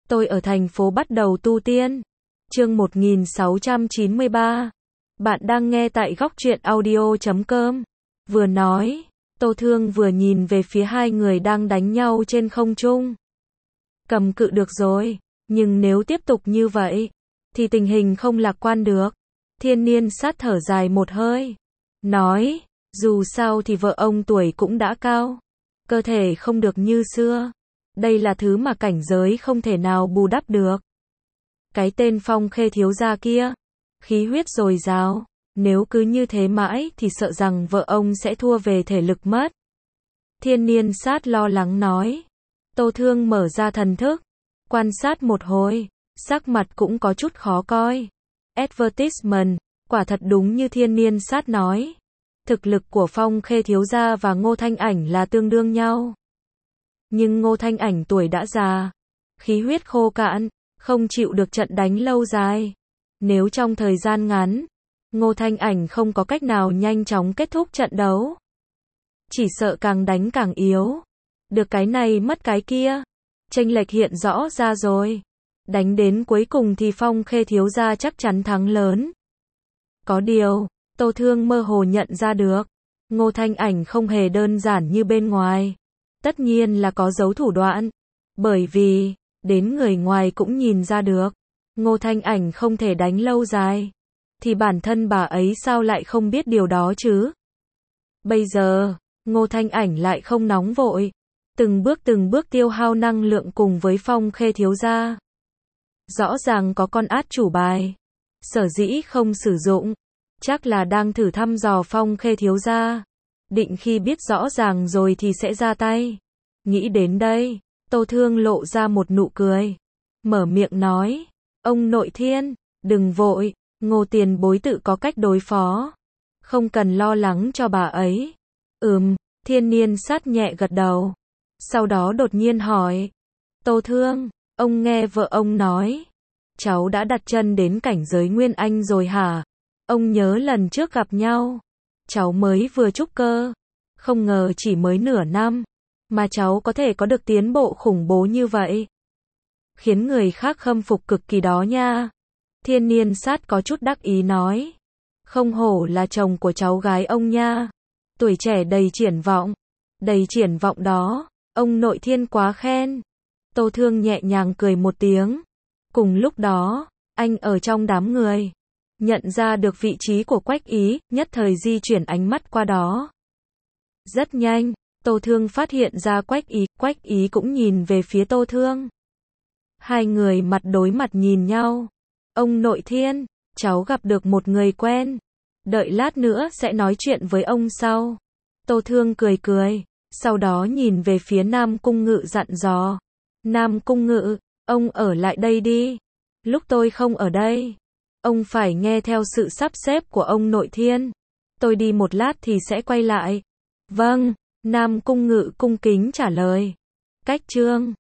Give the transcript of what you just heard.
Tôi ở thành phố bắt đầu tu tiên. Chương 1693. Bạn đang nghe tại góc truyện audio.com. Vừa nói, Tô Thương vừa nhìn về phía hai người đang đánh nhau trên không trung. Cầm cự được rồi, nhưng nếu tiếp tục như vậy, thì tình hình không lạc quan được. Thiên Niên Sát thở dài một hơi. Nói, dù sao thì vợ ông tuổi cũng đã cao. Cơ thể không được như xưa. Đây là thứ mà cảnh giới không thể nào bù đắp được. Cái tên Phong Khê thiếu gia kia, khí huyết dồi dào, nếu cứ như thế mãi thì sợ rằng vợ ông sẽ thua về thể lực mất. Thiên Niên Sát lo lắng nói. Tô Thương mở ra thần thức, quan sát một hồi, sắc mặt cũng có chút khó coi. Advertisement, quả thật đúng như Thiên Niên Sát nói. Thực lực của Phong Khê thiếu gia và Ngô Thanh Ảnh là tương đương nhau. Nhưng Ngô Thanh Ảnh tuổi đã già, khí huyết khô cạn, không chịu được trận đánh lâu dài. Nếu trong thời gian ngắn, Ngô Thanh Ảnh không có cách nào nhanh chóng kết thúc trận đấu, chỉ sợ càng đánh càng yếu. Được cái này mất cái kia, chênh lệch hiện rõ ra rồi. Đánh đến cuối cùng thì Phong Khê thiếu gia chắc chắn thắng lớn. Có điều, Tô Thương mơ hồ nhận ra được, Ngô Thanh Ảnh không hề đơn giản như bên ngoài. Tất nhiên là có giấu thủ đoạn, bởi vì, đến người ngoài cũng nhìn ra được, Ngô Thanh Ảnh không thể đánh lâu dài, thì bản thân bà ấy sao lại không biết điều đó chứ? Bây giờ, Ngô Thanh Ảnh lại không nóng vội, từng bước tiêu hao năng lượng cùng với Phong Khê thiếu gia. Rõ ràng có con át chủ bài, sở dĩ không sử dụng, chắc là đang thử thăm dò Phong Khê thiếu gia. Định khi biết rõ ràng rồi thì sẽ ra tay. Nghĩ đến đây, Tô Thương lộ ra một nụ cười. Mở miệng nói, ông nội Thiên, đừng vội, Ngô tiền bối tự có cách đối phó. Không cần lo lắng cho bà ấy. Thiên Niên Sát nhẹ gật đầu. Sau đó đột nhiên hỏi, Tô Thương, ông nghe vợ ông nói, cháu đã đặt chân đến cảnh giới Nguyên Anh rồi hả? Ông nhớ lần trước gặp nhau, cháu mới vừa trúc cơ, không ngờ chỉ mới nửa năm, mà cháu có thể có được tiến bộ khủng bố như vậy. Khiến người khác khâm phục cực kỳ đó nha. Thiên Niên Sát có chút đắc ý nói. Không hổ là chồng của cháu gái ông nha. Tuổi trẻ đầy triển vọng. Đầy triển vọng đó, ông nội Thiên quá khen. Tô Thương nhẹ nhàng cười một tiếng. Cùng lúc đó, anh ở trong đám người, nhận ra được vị trí của Quách Ý, nhất thời di chuyển ánh mắt qua đó. Rất nhanh, Tô Thương phát hiện ra Quách Ý cũng nhìn về phía Tô Thương. Hai người mặt đối mặt nhìn nhau. Ông nội Thiên, cháu gặp được một người quen. Đợi lát nữa sẽ nói chuyện với ông sau. Tô Thương cười, sau đó nhìn về phía Nam Cung Ngự dặn dò. Nam Cung Ngự, ông ở lại đây đi. Lúc tôi không ở đây, ông phải nghe theo sự sắp xếp của ông nội Thiên. Tôi đi một lát thì sẽ quay lại. Vâng, Nam Cung Ngự cung kính trả lời. Cách chương